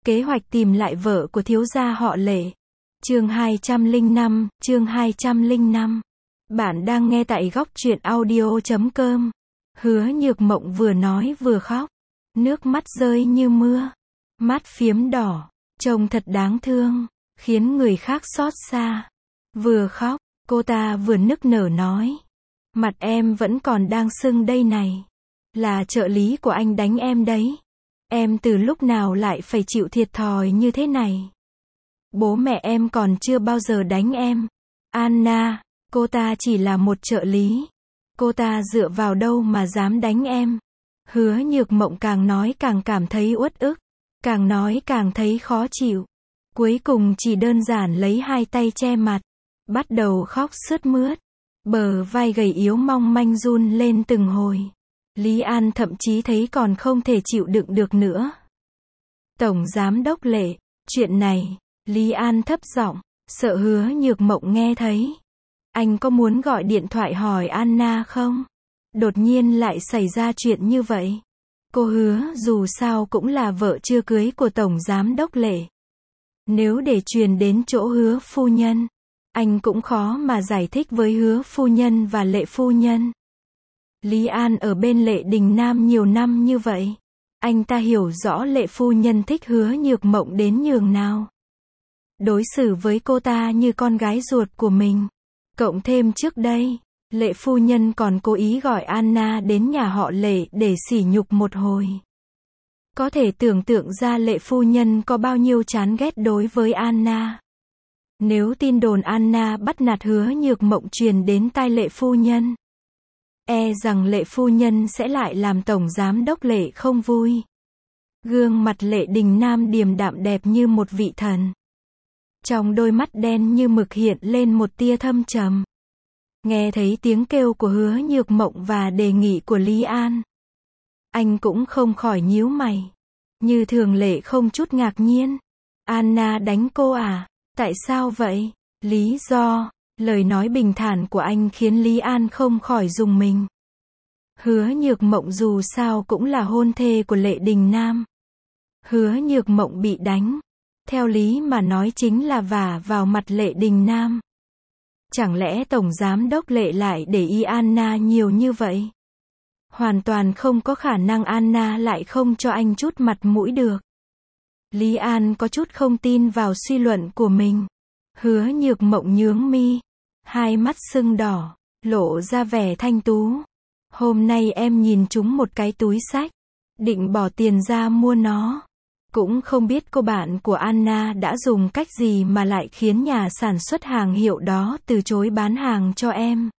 Kế hoạch tìm lại vợ của thiếu gia họ Lệ. Chương 205. Bạn đang nghe tại góc truyện audio.com. Hứa Nhược Mộng vừa nói vừa khóc. Nước mắt rơi như mưa. Mắt phiếm đỏ. Trông thật đáng thương. Khiến người khác xót xa. Vừa khóc, cô ta vừa nức nở nói. Mặt em vẫn còn đang sưng đây này. Là trợ lý của anh đánh em đấy. Em từ lúc nào lại phải chịu thiệt thòi như thế này? Bố mẹ em còn chưa bao giờ đánh em. Anna, cô ta chỉ là một trợ lý. Cô ta dựa vào đâu mà dám đánh em? Hứa Nhược Mộng càng nói càng cảm thấy uất ức. Càng nói càng thấy khó chịu. Cuối cùng chỉ đơn giản lấy hai tay che mặt. Bắt đầu khóc sướt mướt. Bờ vai gầy yếu mong manh run lên từng hồi. Lý An thậm chí thấy còn không thể chịu đựng được nữa. Tổng giám đốc Lệ, chuyện này, Lý An thấp giọng, sợ Hứa Nhược Mộng nghe thấy. Anh có muốn gọi điện thoại hỏi Anna không? Đột nhiên lại xảy ra chuyện như vậy. Cô Hứa dù sao cũng là vợ chưa cưới của Tổng giám đốc Lệ. Nếu để truyền đến chỗ Hứa phu nhân, anh cũng khó mà giải thích với Hứa phu nhân và Lệ phu nhân. Lý An ở bên Lệ Đình Nam nhiều năm như vậy. Anh ta hiểu rõ Lệ phu nhân thích Hứa Nhược Mộng đến nhường nào. Đối xử với cô ta như con gái ruột của mình. Cộng thêm trước đây, Lệ phu nhân còn cố ý gọi Anna đến nhà họ Lệ để sỉ nhục một hồi. Có thể tưởng tượng ra Lệ phu nhân có bao nhiêu chán ghét đối với Anna. Nếu tin đồn Anna bắt nạt Hứa Nhược Mộng truyền đến tai Lệ phu nhân, e rằng Lệ phu nhân sẽ lại làm Tổng giám đốc Lệ không vui. Gương mặt Lệ Đình Nam điềm đạm đẹp như một vị thần. Trong đôi mắt đen như mực hiện lên một tia thâm trầm. Nghe thấy tiếng kêu của Hứa Nhược Mộng và đề nghị của Lý An, anh cũng không khỏi nhíu mày. Như thường lệ không chút ngạc nhiên. Anna đánh cô à? Tại sao vậy? Lý do. Lời nói bình thản của anh khiến Lý An không khỏi rùng mình. Hứa Nhược Mộng dù sao cũng là hôn thê của Lệ Đình Nam. Hứa Nhược Mộng bị đánh, theo lý mà nói chính là vả vào mặt Lệ Đình Nam. Chẳng lẽ Tổng giám đốc Lệ lại để ý Anna nhiều như vậy? Hoàn toàn không có khả năng Anna lại không cho anh chút mặt mũi được. Lý An có chút không tin vào suy luận của mình. Hứa Nhược Mộng nhướng mi, hai mắt sưng đỏ, lộ ra vẻ thanh tú. Hôm nay em nhìn trúng một cái túi xách, định bỏ tiền ra mua nó. Cũng không biết cô bạn của Anna đã dùng cách gì mà lại khiến nhà sản xuất hàng hiệu đó từ chối bán hàng cho em.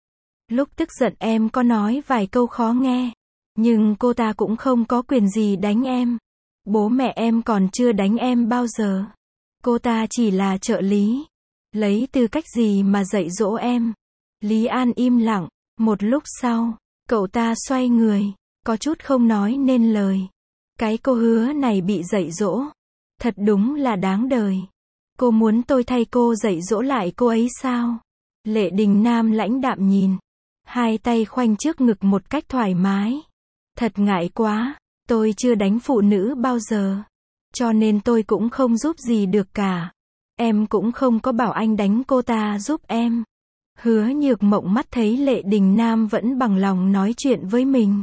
Lúc tức giận em có nói vài câu khó nghe, nhưng cô ta cũng không có quyền gì đánh em. Bố mẹ em còn chưa đánh em bao giờ. Cô ta chỉ là trợ lý. Lấy tư cách gì mà dạy dỗ em? Lý An im lặng. Một lúc sau, cậu ta xoay người, có chút không nói nên lời. Cái cô Hứa này bị dạy dỗ, thật đúng là đáng đời. Cô muốn tôi thay cô dạy dỗ lại cô ấy sao? Lệ Đình Nam lãnh đạm nhìn, hai tay khoanh trước ngực một cách thoải mái. Thật ngại quá, tôi chưa đánh phụ nữ bao giờ, cho nên tôi cũng không giúp gì được cả. Em cũng không có bảo anh đánh cô ta giúp em. Hứa Nhược Mộng mắt thấy Lệ Đình Nam vẫn bằng lòng nói chuyện với mình,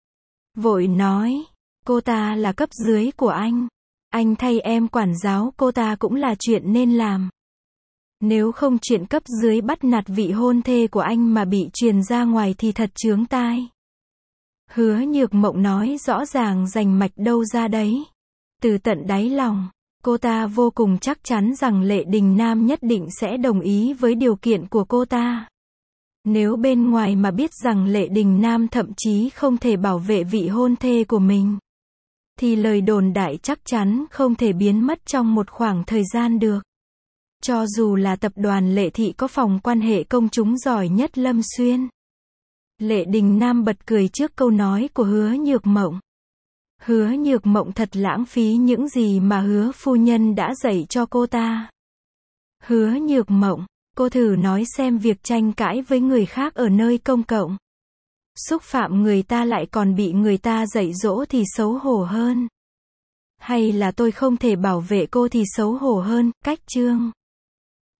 vội nói, cô ta là cấp dưới của anh thay em quản giáo cô ta cũng là chuyện nên làm. Nếu không chuyện cấp dưới bắt nạt vị hôn thê của anh mà bị truyền ra ngoài thì thật chướng tai. Hứa Nhược Mộng nói rõ ràng rành mạch đâu ra đấy. Từ tận đáy lòng, cô ta vô cùng chắc chắn rằng Lệ Đình Nam nhất định sẽ đồng ý với điều kiện của cô ta. Nếu bên ngoài mà biết rằng Lệ Đình Nam thậm chí không thể bảo vệ vị hôn thê của mình, thì lời đồn đại chắc chắn không thể biến mất trong một khoảng thời gian được. Cho dù là tập đoàn Lệ Thị có phòng quan hệ công chúng giỏi nhất Lâm Xuyên. Lệ Đình Nam bật cười trước câu nói của Hứa Nhược Mộng. Hứa Nhược Mộng thật lãng phí những gì mà Hứa phu nhân đã dạy cho cô ta. Hứa Nhược Mộng, cô thử nói xem việc tranh cãi với người khác ở nơi công cộng, xúc phạm người ta lại còn bị người ta dạy dỗ thì xấu hổ hơn. Hay là tôi không thể bảo vệ cô thì xấu hổ hơn, cách chương.